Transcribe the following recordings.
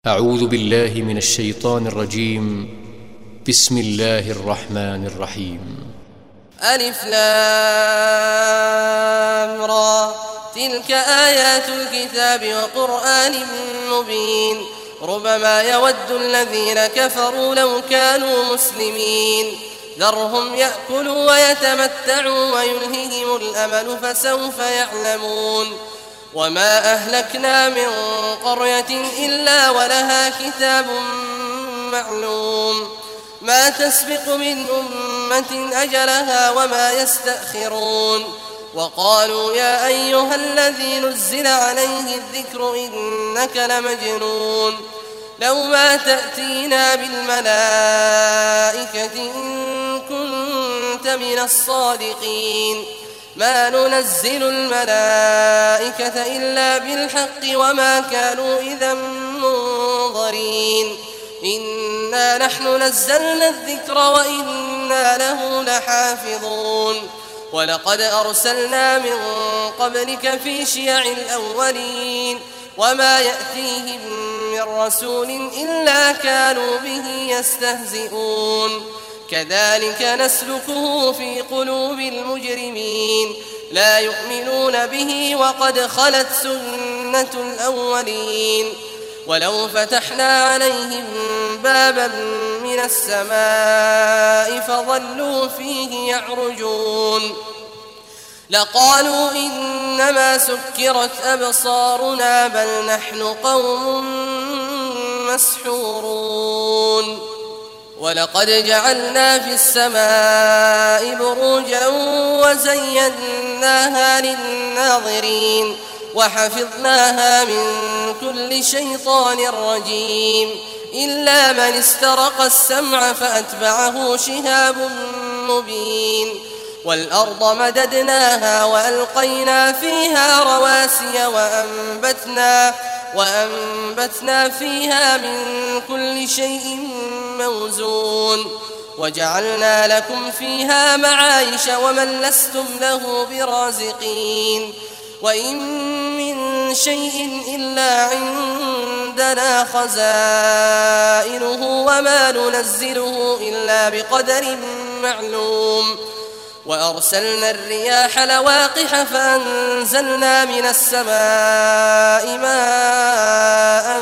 أعوذ بالله من الشيطان الرجيم. بسم الله الرحمن الرحيم. ألف لام را، تلك آيات الكتاب وقرآن مبين. ربما يود الذين كفروا لو كانوا مسلمين. ذرهم يأكلوا ويتمتعوا ويلههم الأمل فسوف يعلمون. وما أهلكنا من قرية إلا ولها كتاب معلوم، ما تسبق من أمة أجلها وما يستأخرون. وقالوا يا أيها الذي نزل عليه الذكر إنك لمجنون، لو ما تأتينا بالملائكة إن كنت من الصادقين. ما ننزل الملائكة إلا بالحق وما كانوا إذا منظرين. إنا نحن نزلنا الذكر وإنا له لحافظون. ولقد أرسلنا من قبلك في شيع الأولين، وما يأتيهم من رسول إلا كانوا به يستهزئون. كذلك نسلكه في قلوب المجرمين، لا يؤمنون به وقد خلت سنة الأولين. ولو فتحنا عليهم بابا من السماء فظلوا فيه يعرجون لقالوا إنما سكرت أبصارنا بل نحن قوم مسحورون. ولقد جعلنا في السماء بروجا وزيناها للناظرين وحفظناها من كل شيطان رجيم إلا من استرق السمع فأتبعه شهاب مبين. والأرض مددناها وألقينا فيها رواسي وأنبتنا فيها من كل شيء موزون. وجعلنا لكم فيها معايش ومن لستم له برازقين. وإن من شيء إلا عندنا خزائنه وما ننزله إلا بقدر معلوم. وأرسلنا الرياح لواقح فأنزلنا من السماء ماء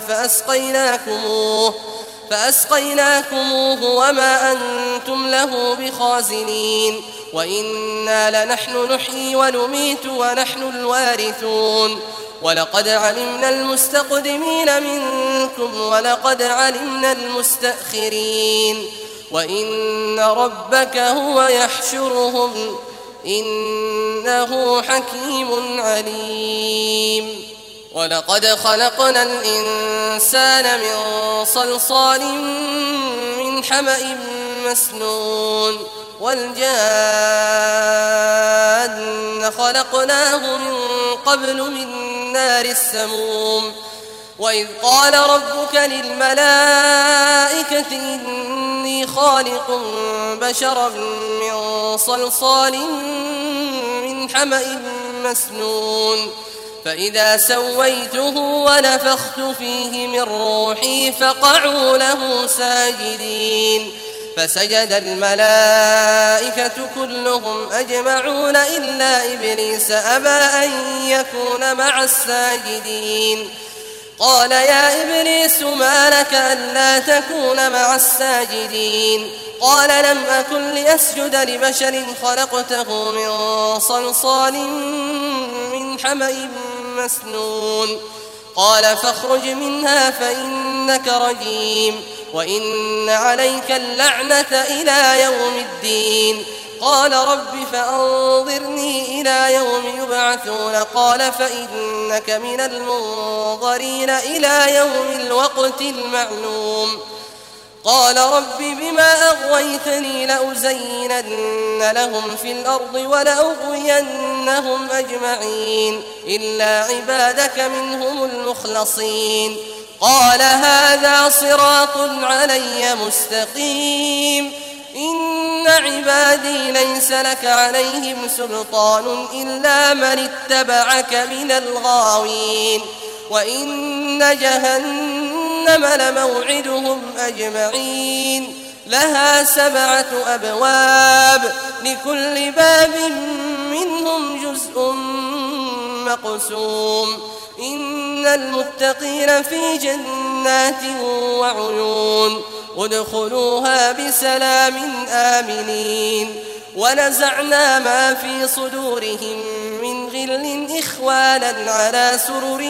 فأسقيناكموه وما أنتم له بخازنين. وإنا لنحن نحيي ونميت ونحن الوارثون. ولقد علمنا المستقدمين منكم ولقد علمنا المستأخرين. وإن ربك هو يحشرهم إنه حكيم عليم. ولقد خلقنا الإنسان من صلصال من حمأ مسنون. والجان خلقناه من قبل من نار السموم. وإذ قال ربك للملائكة إني خالق بشرا من صلصال من حمأ مسنون. فإذا سويته ونفخت فيه من روحي فقعوا له ساجدين. فسجد الملائكة كلهم أجمعون إلا إبليس أبى أن يكون مع الساجدين. قال يا إبليس ما لك ألا تكون مع الساجدين؟ قال لم أكن لأسجد لبشر خلقته من صلصال من حمأ مسنون. قال فاخرج منها فإنك رجيم وإن عليك اللعنة إلى يوم الدين. قال رب فأنظرني إلى يوم يبعثون. قال فإنك من المنظرين إلى يوم الوقت المعلوم. قال رب بما أغويتني لأزينن لهم في الأرض ولأغوينهم أجمعين إلا عبادك منهم المخلصين. قال هذا صراط علي مستقيم. إن عبادي ليس لك عليهم سلطان إلا من اتبعك من الغاوين. وإن جهنم جهنم لموعدهم أجمعين لها 7 أبواب لكل باب منهم جزء مقسوم إن المتقين في جنات وعيون ادخلوها بسلام آمنين ونزعنا ما في صدورهم من غل إخوانا على سرر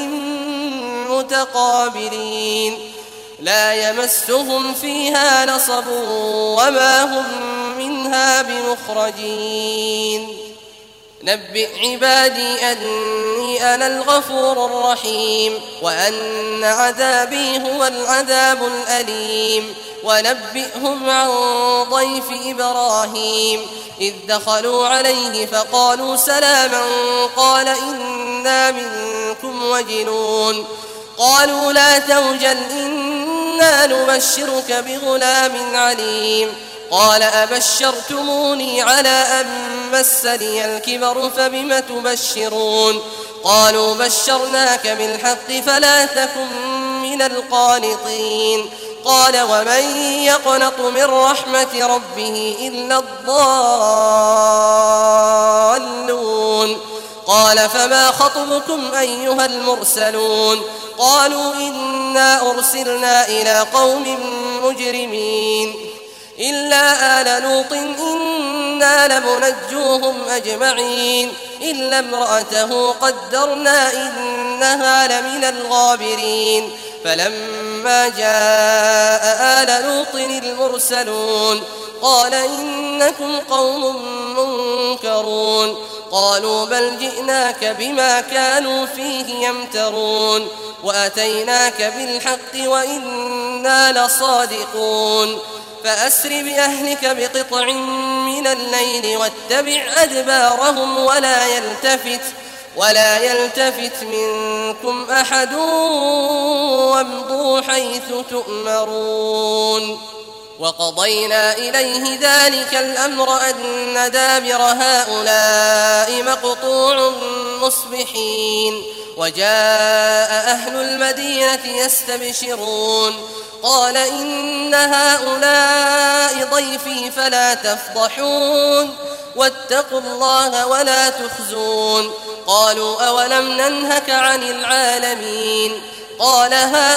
متقابلين لا يمسهم فيها نصب وما هم منها بمخرجين نبئ عبادي أني أنا الغفور الرحيم وأن عذابي هو العذاب الأليم ونبئهم عن ضيف إبراهيم إذ دخلوا عليه فقالوا سلاما قال إنا منكم وجلون قالوا لا توجل إنا نبشرك بغلام عليم قال أبشرتموني على أن مسني الكبر فبم تبشرون قالوا بشرناك بالحق فلا تكن من القانطين قال ومن يقنط من رحمة ربه إلا الضالون قال فما خطبكم أيها المرسلون قالوا إنا أرسلنا إلى قوم مجرمين إلا آل لوط إنا لمنجوهم أجمعين إلا امرأته قدرنا إنها لمن الغابرين فلما جاء آل لوط المرسلون قال إنكم قوم منكرون قالوا بل جئناك بما كانوا فيه يمترون وأتيناك بالحق وإنا لصادقون فأسر بأهلك بقطع من الليل واتبع أدبارهم ولا يلتفت منكم أحد وامضوا حيث تؤمرون وقضينا إليه ذلك الأمر أن دابر هؤلاء مقطوع مصبحين وجاء أهل المدينة يستبشرون قال إن هؤلاء ضيفي فلا تفضحون واتقوا الله ولا تخزون قالوا أولم ننهك عن العالمين قال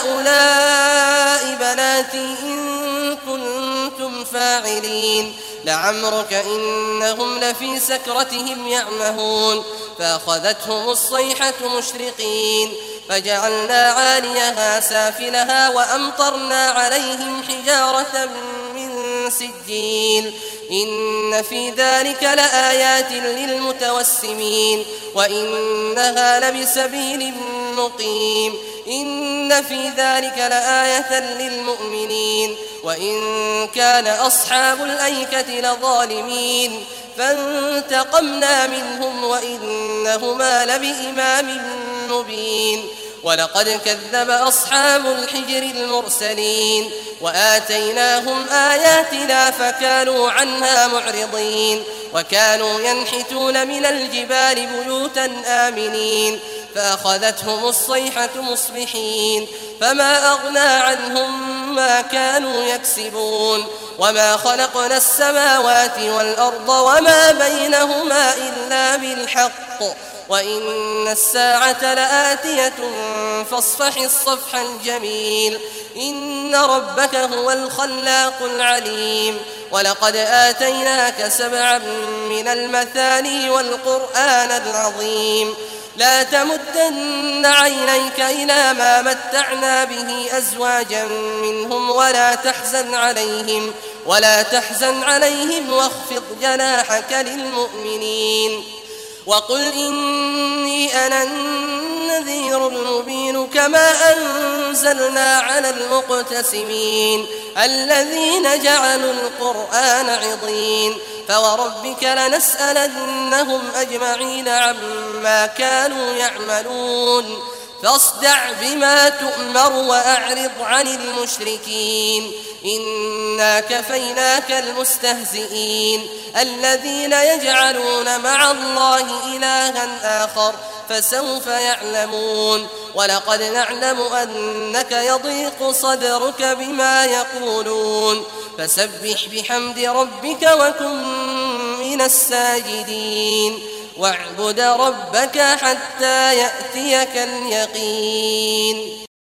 هؤلاء بناتي إن كنتم فاعلين لعمرك إنهم لفي سكرتهم يعمهون فأخذتهم الصيحة مشرقين فجعلنا عاليها سافلها وأمطرنا عليهم حجارة من سجيل إن في ذلك لآيات للمتوسمين وإنها لبسبيل مقيم إن في ذلك لآية للمؤمنين وإن كان أصحاب الأيكة لظالمين فانتقمنا منهم وإنهما لبإمام مبين ولقد كذب أصحاب الحجر المرسلين وآتيناهم آياتنا فكانوا عنها معرضين وكانوا ينحتون من الجبال بيوتا آمنين فأخذتهم الصيحة مصبحين فما أغنى عنهم ما كانوا يكسبون وما خلقنا السماوات والأرض وما بينهما إلا بالحق وإن الساعة لآتية فاصفح الصفح الجميل إن ربك هو الخلاق العليم ولقد آتيناك 7 من المثاني والقرآن العظيم لا تمدن عينيك إلى ما متعنا به أزواجا منهم ولا تحزن عليهم واخفض جناحك للمؤمنين وقل إني أنا النذير المبين كما أنزلنا على المقتسمين الذين جعلوا القرآن عضين فوربك لنسألنهم أجمعين عما كانوا يعملون فاصدع بما تؤمر وأعرض عن المشركين إنا كفيناك المستهزئين الذين يجعلون مع الله إلها آخر فسوف يعلمون ولقد نعلم أنك يضيق صدرك بما يقولون فسبح بحمد ربك وكن من الساجدين واعبد ربك حتى يأتيك اليقين